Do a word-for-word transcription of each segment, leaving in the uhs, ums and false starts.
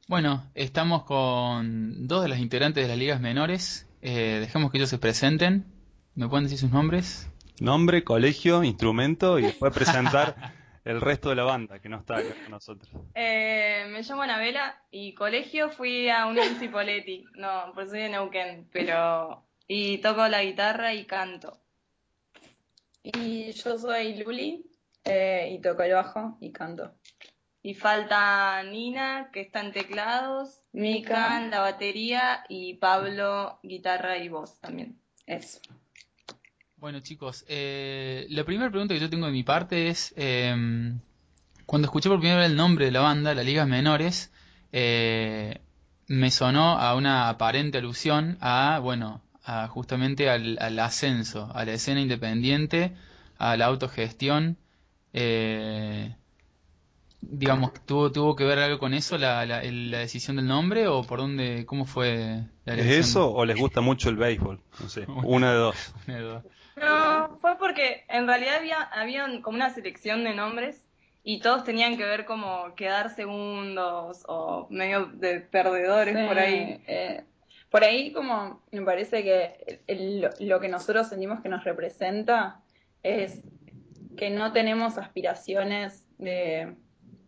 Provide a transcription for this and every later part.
Bueno, estamos con dos de las integrantes de las ligas menores. Eh, dejemos que ellos se presenten. ¿Me pueden decir sus nombres? Nombre, colegio, instrumento y después presentar el resto de la banda que no está acá con nosotros. Eh, me llamo Anabela y colegio fui a Unión Cipolletti. No, pues soy de Neuquén, pero... Y toco la guitarra y canto. Y yo soy Luli eh, y toco el bajo y canto. Y falta Nina, que está en teclados, Mika Mica, en la batería y Pablo, guitarra y voz también. eso. Bueno, chicos, eh, la primera pregunta que yo tengo de mi parte es, em, cuando escuché por primera vez el nombre de la banda, las ligas menores, eh, me sonó a una aparente alusión a, bueno, a justamente al, al ascenso, a la escena independiente, a la autogestión. eh, Digamos, ¿tuvo, tuvo que ver algo con eso, la, la, el- la decisión del nombre, o por dónde, cómo fue la ¿Es elección? eso o les gusta mucho el béisbol? No sé, una Una, de dos. una de dos. No, fue porque en realidad había, había como una selección de nombres y todos tenían que ver como quedar segundos o medio de perdedores Sí, por ahí. eh, por ahí como me parece que el- lo, lo que nosotros sentimos que nos representa es que no tenemos aspiraciones de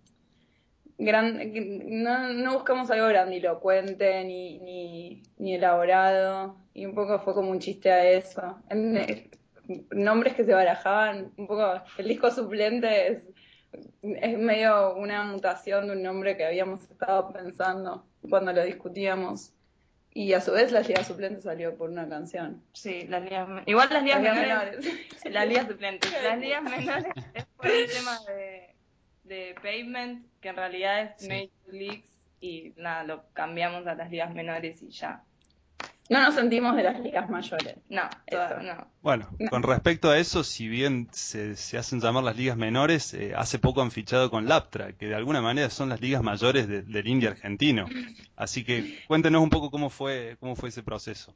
gran, que no, no buscamos algo grandilocuente ni, ni, ni elaborado, y un poco fue como un chiste a eso. En- eh, nombres que se barajaban, un poco, el disco suplente es, es medio una mutación de un nombre que habíamos estado pensando cuando lo discutíamos. Y a su vez la liga suplente salió por una canción. Sí, las ligas, men- igual las ligas Las ligas menores, menores. las ligas suplentes, las ligas menores es por un tema de, de pavement que en realidad es Sí. Major Leagues y nada, lo cambiamos a las ligas menores y ya. No nos sentimos de las ligas mayores. No, Eso. todo- no. Bueno, No. con respecto a eso, si bien se, se hacen llamar las ligas menores, eh, hace poco han fichado con Laptra, que de alguna manera son las ligas mayores de- del indie argentino. Así que cuéntenos un poco cómo fue, cómo fue ese proceso.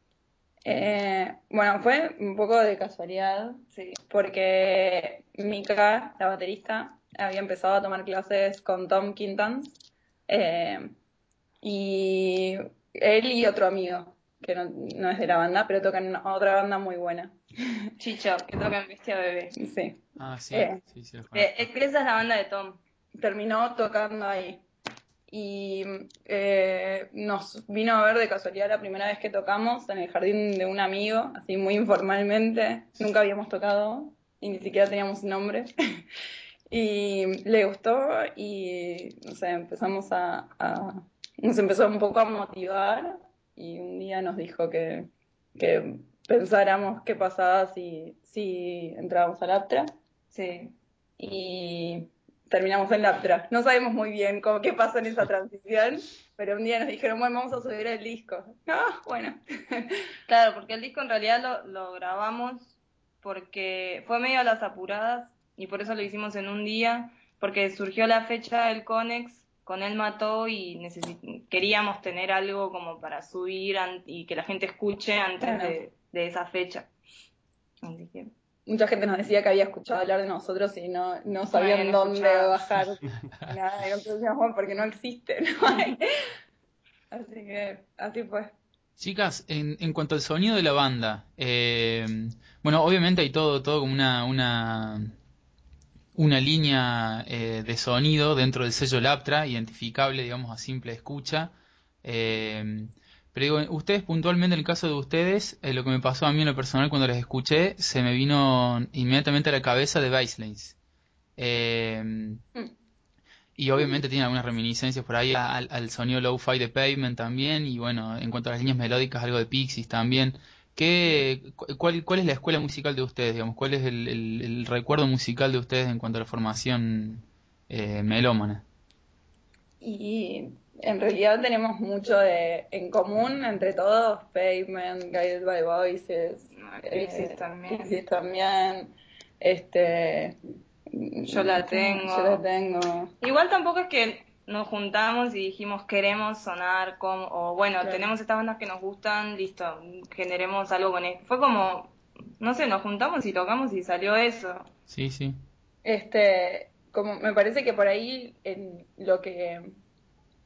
Eh, bueno, fue un poco de casualidad, Sí. porque Mika, la baterista, había empezado a tomar clases con Tom Quintans, eh, y él y otro amigo, que no, no es de la banda, pero tocan en otra banda muy buena. Chicho, que toca en Bestia Bebé. Sí. Ah, sí, Eh, sí, sí, los Eh, conozco. es que esa es la banda de Tom. terminó tocando ahí. Y eh, nos vino a ver de casualidad la primera vez que tocamos en el jardín de un amigo, así muy informalmente. Nunca habíamos tocado y ni siquiera teníamos nombre. Y le gustó y no sé, empezamos a, a- nos empezó un poco a motivar y un día nos dijo que, que pensáramos qué pasaba si, si entrábamos al Aptra Sí. y terminamos en Laptra. No sabemos muy bien cómo, qué pasó en esa transición, pero un día nos dijeron, bueno, vamos a subir el disco. Ah, bueno. Claro, porque el disco en realidad lo, lo grabamos porque fue medio a las apuradas y por eso lo hicimos en un día, porque surgió la fecha del Conex, con él mató y necesi- queríamos tener algo como para subir an- y que la gente escuche antes Bueno, de, de esa fecha. Así que mucha gente nos decía que había escuchado hablar de nosotros y no, no no sabían habían dónde escuchado. bajar. Nada, y nosotros decíamos, bueno, porque no existe, ¿no? hay. Así que así fue. Chicas, en, en cuanto al sonido de la banda, eh, bueno, obviamente hay todo, todo como una, una, una línea eh, de sonido dentro del sello Laptra, identificable, digamos, a simple escucha. Eh, pero digo, ustedes puntualmente, en el caso de ustedes, eh, lo que me pasó a mí en lo personal cuando les escuché, se me vino inmediatamente a la cabeza de Baselines. Eh, Mm. y obviamente tiene algunas reminiscencias por ahí al, al sonido lo-fi de Pavement también, y bueno, en cuanto a las líneas melódicas, algo de Pixies también. ¿Qué, cu- cuál, cuál es la escuela musical de ustedes, digamos? ¿Cuál es el, el- el recuerdo musical de ustedes en cuanto a la formación eh, melómana? Y en realidad tenemos mucho de, en común entre todos, Pavement, Guided by Voices, Ah, Pixies eh, también. Pixies también, este, Yo la yo la tengo. tengo, Igual tampoco es que nos juntamos y dijimos queremos sonar como, o bueno, claro. tenemos estas bandas que nos gustan, listo, generemos algo con esto. Fue como, no sé, nos juntamos y tocamos y salió eso. Sí, sí. Este, como me parece que por ahí en lo que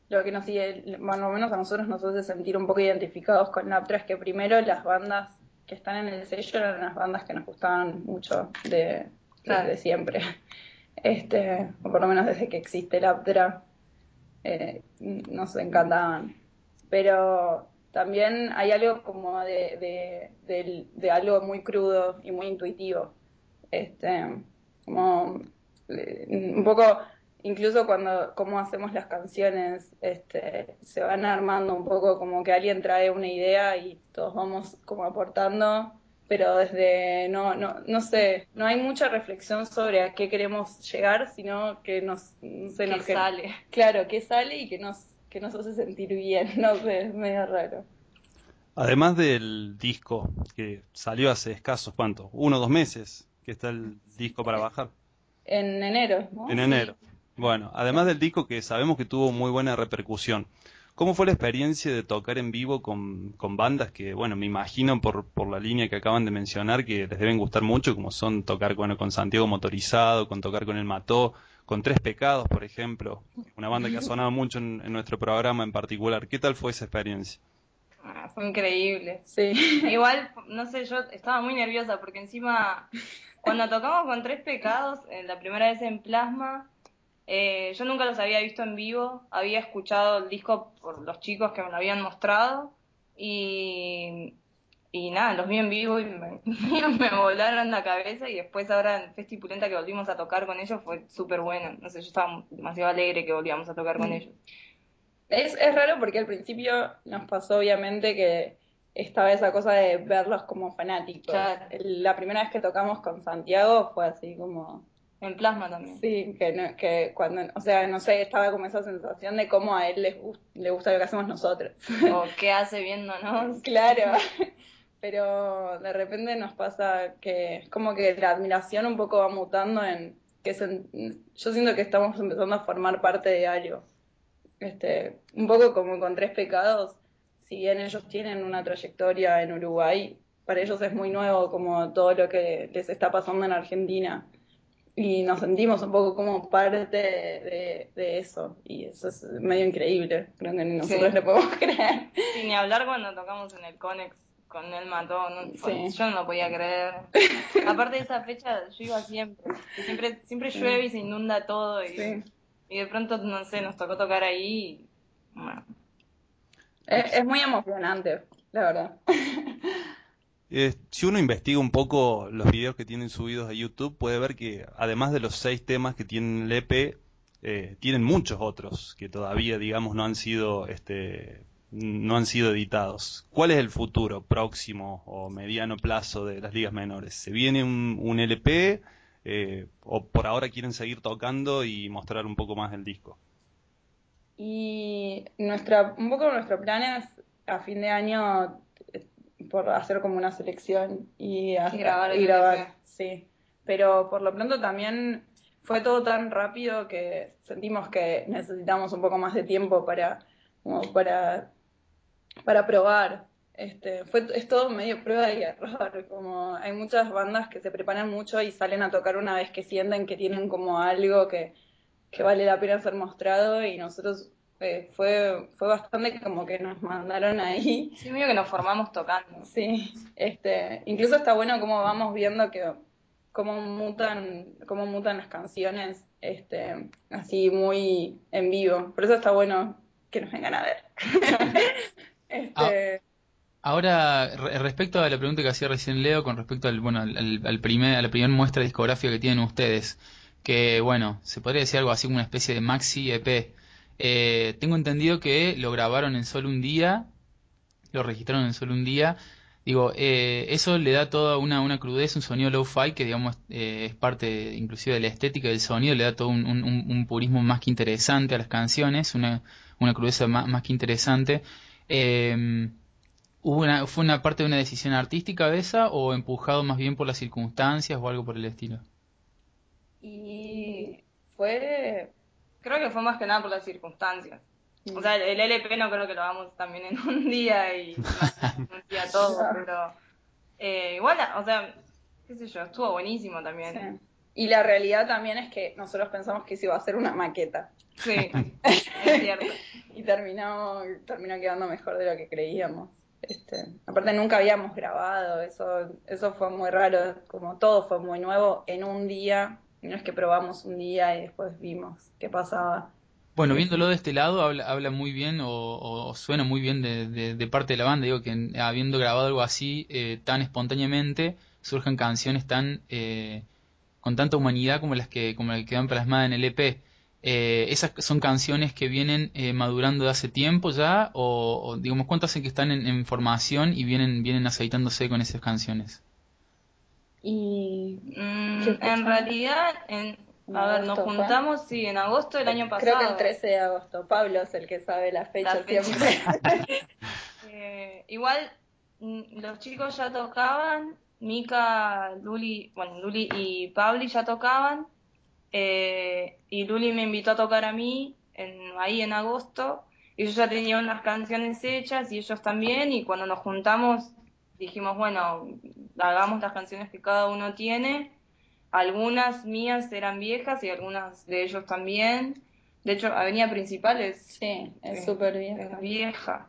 lo que nos sigue, bueno, menos a nosotros nos hace sentir un poco identificados con Laptra es que primero las bandas que están en el sello eran las bandas que nos gustaban mucho de, Claro. desde siempre. Este, o por lo menos desde que existe Laptra, eh, nos encantaban. Pero también hay algo como de, de, de, de algo muy crudo y muy intuitivo. Este, como eh, un poco, incluso cuando cómo hacemos las canciones, este, se van armando un poco como que alguien trae una idea y todos vamos como aportando, pero desde, no, no, no sé, no hay mucha reflexión sobre a qué queremos llegar, sino que nos, no sé, Que nos que- sale. claro, que sale y que nos, que nos hace sentir bien, no sé, es medio raro. Además del disco que salió hace escasos, ¿cuánto? Uno o dos meses que está el disco para bajar. En enero, ¿no? En Sí. enero. Bueno, además del disco que sabemos que tuvo muy buena repercusión, ¿cómo fue la experiencia de tocar en vivo con, con bandas que, bueno, me imagino por, por la línea que acaban de mencionar que les deben gustar mucho, como son tocar bueno, con Santiago Motorizado, con tocar con El Mató, con Tres Pecados, por ejemplo, una banda que ha sonado mucho en, en nuestro programa en particular? ¿Qué tal fue esa experiencia? Ah, fue increíble. Sí. Igual, no sé, yo estaba muy nerviosa porque encima, cuando tocamos con Tres Pecados, eh, la primera vez en Plasma, eh, yo nunca los había visto en vivo, había escuchado el disco por los chicos que me lo habían mostrado y, y nada, los vi en vivo y me, me volaron la cabeza y después ahora en Festipulenta que volvimos a tocar con ellos fue súper bueno, no sé, yo estaba demasiado alegre que volvíamos a tocar con ellos. Es, es raro porque al principio nos pasó obviamente que estaba esa cosa de verlos como fanáticos. Claro. El- La primera vez que tocamos con Santiago fue así como, En Plasma también. sí, que, no- que cuando, o sea, no sé, estaba como esa sensación de cómo a él les gus- le gusta lo que hacemos nosotros. O qué hace viéndonos. Claro, pero de repente nos pasa que es como que la admiración un poco va mutando en que se- yo siento que estamos empezando a formar parte de algo. Este, un poco como con Tres Pecados, si bien ellos tienen una trayectoria en Uruguay, para ellos es muy nuevo como todo lo que les está pasando en Argentina. Y nos sentimos un poco como parte de, de eso. Y eso es medio increíble. Creo que ni nosotros Sí. lo podemos creer. Sin ni hablar cuando tocamos en el Conex con el Mató, no, Sí. yo no lo podía creer. Aparte de esa fecha, yo iba siempre. Y siempre, siempre llueve y se inunda todo. Y, Sí. y de pronto, no sé, nos tocó tocar ahí. Y, bueno, Es, es muy emocionante, la verdad. Eh, si uno investiga un poco los videos que tienen subidos a YouTube, puede ver que además de los seis temas que tienen el E P, eh, tienen muchos otros que todavía, digamos, no han sido, este, no han sido editados. ¿Cuál es el futuro próximo o mediano plazo de las ligas menores? ¿Se viene un, un L P eh, o por ahora quieren seguir tocando y mostrar un poco más del disco? Y nuestra, un poco nuestro plan es a fin de año eh, por hacer como una selección y, a- Y grabar el y grabar, L P. sí. Pero por lo pronto también fue todo tan rápido que sentimos que necesitamos un poco más de tiempo para, como para, para probar. Este, fue, es todo medio prueba y error, como hay muchas bandas que se preparan mucho y salen a tocar una vez que sienten que tienen como algo que que vale la pena ser mostrado y nosotros eh, fue, fue bastante como que nos mandaron ahí. Sí, medio que nos formamos tocando. Sí, este, incluso está bueno cómo vamos viendo que cómo mutan, cómo mutan las canciones, este, así muy en vivo. Por eso está bueno que nos vengan a ver. Ah, Este, ahora, re- respecto a la pregunta que hacía recién Leo, con respecto al, bueno, al, al- al primer, a la primera muestra discográfica que tienen ustedes, que bueno, se podría decir algo así como una especie de maxi E P. Eh, tengo entendido que lo grabaron en solo un día, lo registraron en solo un día. Digo, eh, eso le da toda una, una crudez, un sonido low-fi que digamos eh, es parte inclusive de la estética del sonido, le da todo un, un- un- un purismo más que interesante a las canciones, una, una crudeza más, más que interesante. Eh, ¿Hubo una, fue una parte de una decisión artística esa o empujado más bien por las circunstancias o algo por el estilo? y fue, Creo que fue más que nada por las circunstancias. O sea, el L P no creo que lo hagamos también en un día y en un día todo, pero eh, igual, o sea, qué sé yo, estuvo buenísimo también. sí. Y la realidad también es que nosotros pensamos que se iba a hacer una maqueta. Sí, es cierto. Y terminó, terminó quedando mejor de lo que creíamos. Este, aparte nunca habíamos grabado, eso, eso fue muy raro, como todo fue muy nuevo en un día, no es que probamos un día y después vimos qué pasaba. Bueno, viéndolo de este lado, habla, habla muy bien o, o- o suena muy bien de, de- de parte de la banda. Digo que en- habiendo grabado algo así eh, tan espontáneamente, surgen canciones tan eh, con tanta humanidad como las que como las que quedan plasmadas en el E P. Eh, ¿esas son canciones que vienen eh, madurando de hace tiempo ya? O, o, digamos, ¿cuánto hacen que están en, en formación y vienen, vienen aceitándose con esas canciones? Y Mm, ¿qué en fecha? realidad, en, ¿En a ver, nos agosto fue? juntamos, sí, en agosto del año Creo que el pasado. trece de agosto. Pablo es el que sabe la La fecha fecha. siempre. Eh, igual mm, los chicos ya tocaban, Mika, Luli, bueno, Luli y Pabli ya tocaban, eh, y Luli me invitó a tocar a mí en, ahí en agosto, y yo ya tenía unas canciones hechas y ellos también, y cuando nos juntamos dijimos, bueno, hagamos las canciones que cada uno tiene, algunas mías eran viejas y algunas de ellos también, de hecho Avenida Principal es, Sí, es es, súper es vieja. vieja.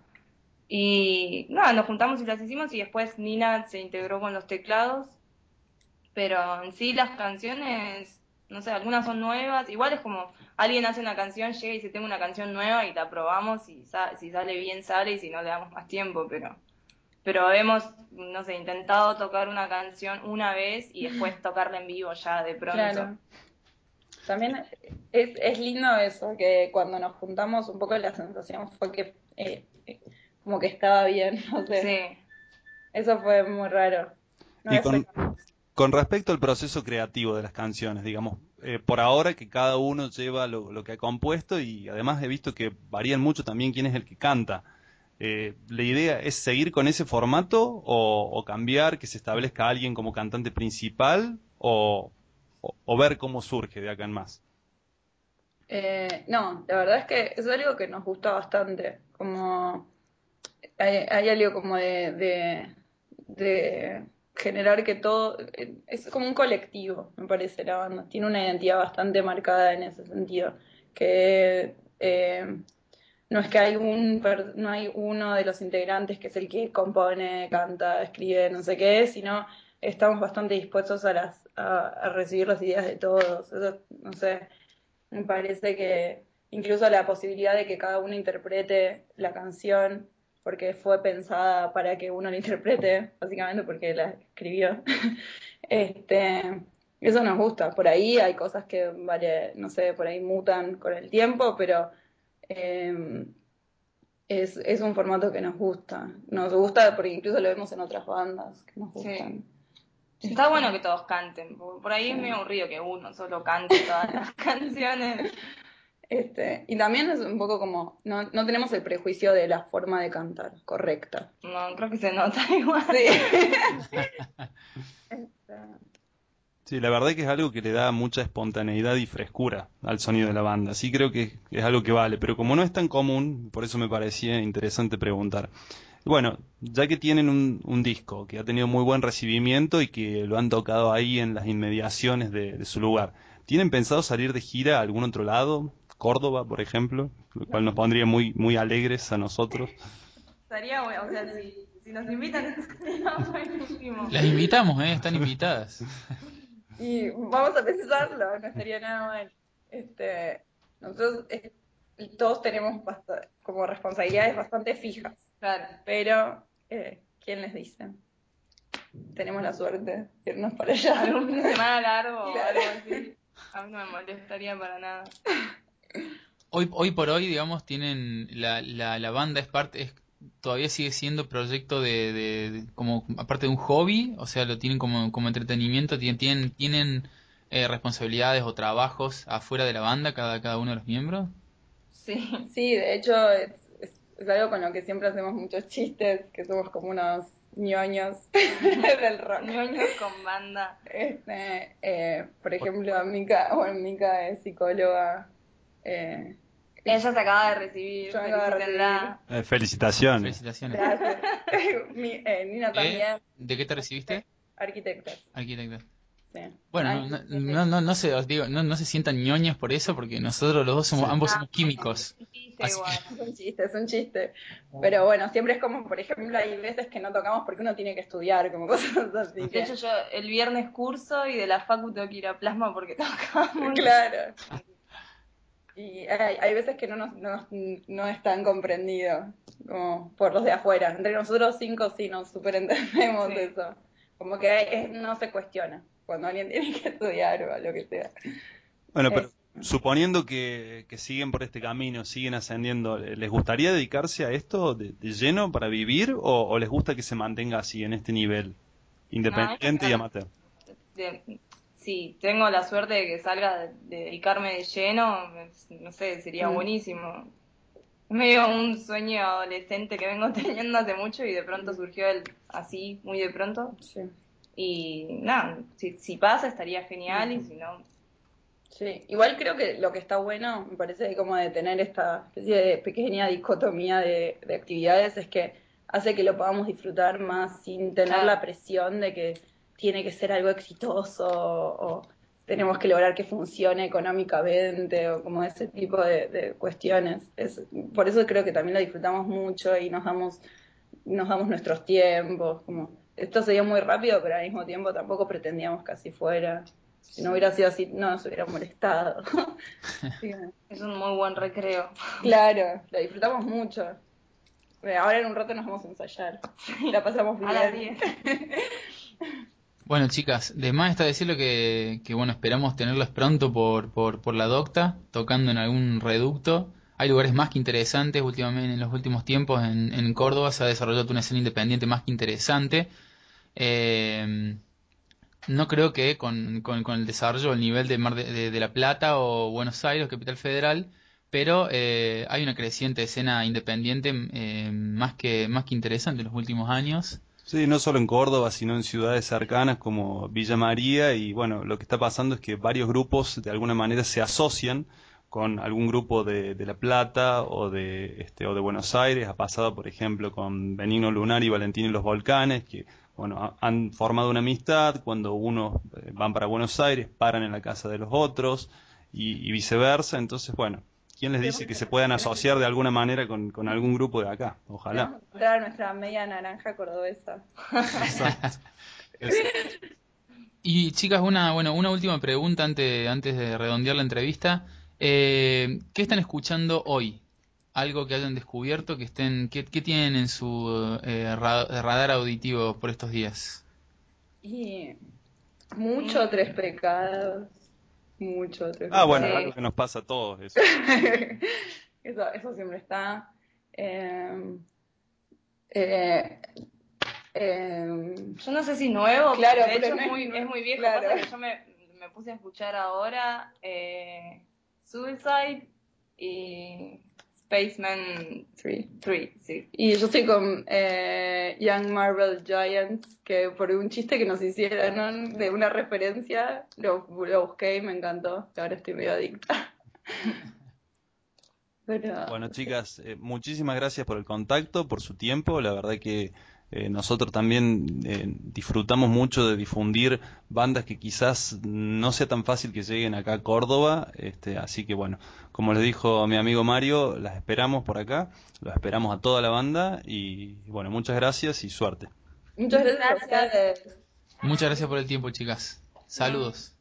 Y nada, nos juntamos y las hicimos y después Nina se integró con los teclados, pero en sí las canciones, no sé, algunas son nuevas, igual es como alguien hace una canción, llega y dice tengo una canción nueva y la probamos y sa- si sale bien sale y si no le damos más tiempo, pero pero hemos, no sé, intentado tocar una canción una vez y después tocarla en vivo ya de pronto. Claro. También es, es lindo eso, que cuando nos juntamos un poco la sensación fue que eh, eh, como que estaba bien, no sé. Sí. Eso fue muy raro. No Y lo con, esperaba. con respecto al proceso creativo de las canciones, digamos, eh, por ahora que cada uno lleva lo, lo que ha compuesto y además he visto que varían mucho también quién es el que canta. Eh, ¿la idea es seguir con ese formato o, o cambiar, que se establezca alguien como cantante principal o, o- o ver cómo surge de acá en más? Eh, no, la verdad es que es algo que nos gusta bastante. Como hay, hay algo como de, de, de generar que todo. Es como un colectivo, me parece la banda. Tiene una identidad bastante marcada en ese sentido. Que eh, no es que hay un per- no hay uno de los integrantes que es el que compone, canta, escribe, no sé qué, sino estamos bastante dispuestos a las a, a recibir las ideas de todos. Eso, no sé, me parece que incluso la posibilidad de que cada uno interprete la canción, porque fue pensada para que uno la interprete, básicamente porque la escribió. Este, eso nos gusta. Por ahí hay cosas que, vale, no sé, por ahí mutan con el tiempo, pero eh, es, es un formato que nos gusta. Nos gusta porque incluso lo vemos en otras bandas que nos gustan. Sí. Está bueno que todos canten, porque por ahí Sí. es medio aburrido que uno solo cante todas las canciones. Este, y también es un poco como, no, no tenemos el prejuicio de la forma de cantar correcta. No, creo que se nota igual. Sí. Este, Sí, la verdad que es algo que le da mucha espontaneidad y frescura al sonido de la banda. Sí creo que es algo que vale, pero como no es tan común, por eso me parecía interesante preguntar. Bueno, ya que tienen un, un disco que ha tenido muy buen recibimiento y que lo han tocado ahí en las inmediaciones de, de su lugar, ¿tienen pensado salir de gira a algún otro lado? Córdoba, por ejemplo, lo cual nos pondría muy, muy alegres a nosotros. Estaría bueno, o sea, si, si nos invitan, estaría buenísimo. Las invitamos, ¿eh? Están invitadas. y vamos a pensarlo, no estaría nada mal. Este, nosotros eh, todos tenemos bast- como responsabilidades bastante fijas, Claro. pero eh, ¿quién les dice? Tenemos la suerte de irnos para allá. Algún fin de semana largo o Claro. algo así. A mí no me molestaría para nada. Hoy, hoy por hoy, digamos, tienen la, la, la banda es parte, es, todavía sigue siendo proyecto de, de- de- como aparte de un hobby, o sea, lo tienen como, como entretenimiento, tienen, tienen, tienen eh, responsabilidades o trabajos afuera de la banda cada, cada uno de los miembros. Sí. Sí, de hecho es, es- es algo con lo que siempre hacemos muchos chistes, que somos como unos ñoños del rock. Ñoños con banda. Este, eh, por ejemplo, Mica, bueno, Mica es psicóloga. eh, Ella se acaba de recibir, Yo me acabo de felicítenla. Eh, felicitaciones. Felicitaciones. Gracias. Mi- eh, Nina ¿Eh? también, ¿De qué te recibiste? arquitecta. Arquitecta. Sí. Bueno, Ay, no, no, no, no, no se, os digo, no, no se sientan ñoños por eso, porque nosotros los dos somos, Sí. ambos Ah, somos químicos. sí, chiste Así igual. Es un chiste, es un chiste. Pero bueno, siempre es como, por ejemplo, hay veces que no tocamos porque uno tiene que estudiar, como cosas así. De Que... hecho, yo el viernes curso y de la facu tengo que ir a Plasma porque tocamos. Claro. Y hay, hay veces que no nos, no, nos- no es tan comprendido como por los de afuera. Entre nosotros cinco sí nos superentendemos Sí. eso. Como que es- no se cuestiona cuando alguien tiene que estudiar o lo que sea. Bueno, pero Es- suponiendo que, que siguen por este camino, siguen ascendiendo, ¿les gustaría dedicarse a esto de, de lleno para vivir o, o les gusta que se mantenga así, en este nivel, No, a mí me independiente y encanta. amateur? De- si tengo la suerte de que salga de, de dedicarme de lleno, es- no sé, sería Mm, buenísimo. Es medio un sueño adolescente que vengo teniendo hace mucho y de pronto mm, surgió el así, muy de pronto. sí. Y nada, si, si pasa estaría genial y Mm. si no, Sí, igual creo que lo que está bueno, me parece como de tener esta especie de pequeña dicotomía de, de actividades, es que hace que lo podamos disfrutar más sin tener la claro, presión de que tiene que ser algo exitoso o tenemos que lograr que funcione económicamente o como ese tipo de, de cuestiones. Es, por eso creo que también lo disfrutamos mucho y nos damos, nos damos nuestros tiempos, como esto se dio muy rápido, pero al mismo tiempo tampoco pretendíamos que así fuera. Si no hubiera sido así, no nos hubiera molestado. Sí, es un muy buen recreo. claro, lo disfrutamos mucho. Eh, Ahora en un rato nos vamos a ensayar. La pasamos A las bien. diez. Bueno, chicas, de más está decirlo que, que bueno, esperamos tenerlos pronto por, por, por la docta, tocando en algún reducto. Hay lugares más que interesantes últimamente, en los últimos tiempos en, en Córdoba se ha desarrollado una escena independiente más que interesante. Eh, no creo que con, con, con el desarrollo, el nivel de Mar de, de- de la Plata o Buenos Aires, Capital Federal, pero eh, hay una creciente escena independiente eh, más que, más que interesante en los últimos años. Sí, no solo en Córdoba, sino en ciudades cercanas como Villa María y bueno, lo que está pasando es que varios grupos de alguna manera se asocian con algún grupo de, de La Plata o de este o de Buenos Aires. Ha pasado, por ejemplo, con Benigno Lunar y Valentín y los Volcanes, que bueno, ha- han formado una amistad. Cuando unos eh, van para Buenos Aires, paran en la casa de los otros y, y viceversa. Entonces, bueno, ¿quién les Sí, dice que porque se puedan tenemos, asociar de alguna manera con, con algún grupo de acá? Ojalá. tenemos que encontrar nuestra media naranja cordobesa. Exacto. Exacto. Y chicas, una, bueno, una última pregunta antes, antes de redondear la entrevista. Eh, ¿qué están escuchando hoy? Algo que hayan descubierto, que estén, ¿qué, qué tienen en su eh, ra- radar auditivo por estos días? Y mucho tres Mm, pecados. Mucho tres Ah, bueno, pecados. algo sí. que nos pasa a todos eso. Eso, eso siempre está. Eh, eh, eh, Yo no sé si nuevo, claro, de pero hecho no es es muy, es nuevo. muy viejo. Claro. Pasa que yo me, me puse a escuchar ahora eh, Suicide y Spaceman Sí. tres, sí. Y yo estoy con eh, Young Marvel Giants, que por un chiste que nos hicieron de una referencia, lo, lo busqué y me encantó. Que ahora estoy medio adicta. Pero Bueno, sí. chicas, eh, muchísimas gracias por el contacto, por su tiempo. La verdad que eh, nosotros también eh, disfrutamos mucho de difundir bandas que quizás no sea tan fácil que lleguen acá a Córdoba. Este, así que bueno, como les dijo mi amigo Mario, las esperamos por acá, los esperamos a toda la banda y bueno, muchas gracias y suerte. Muchas gracias a Gracias. ustedes. Muchas gracias por el tiempo, chicas. Mm. Saludos.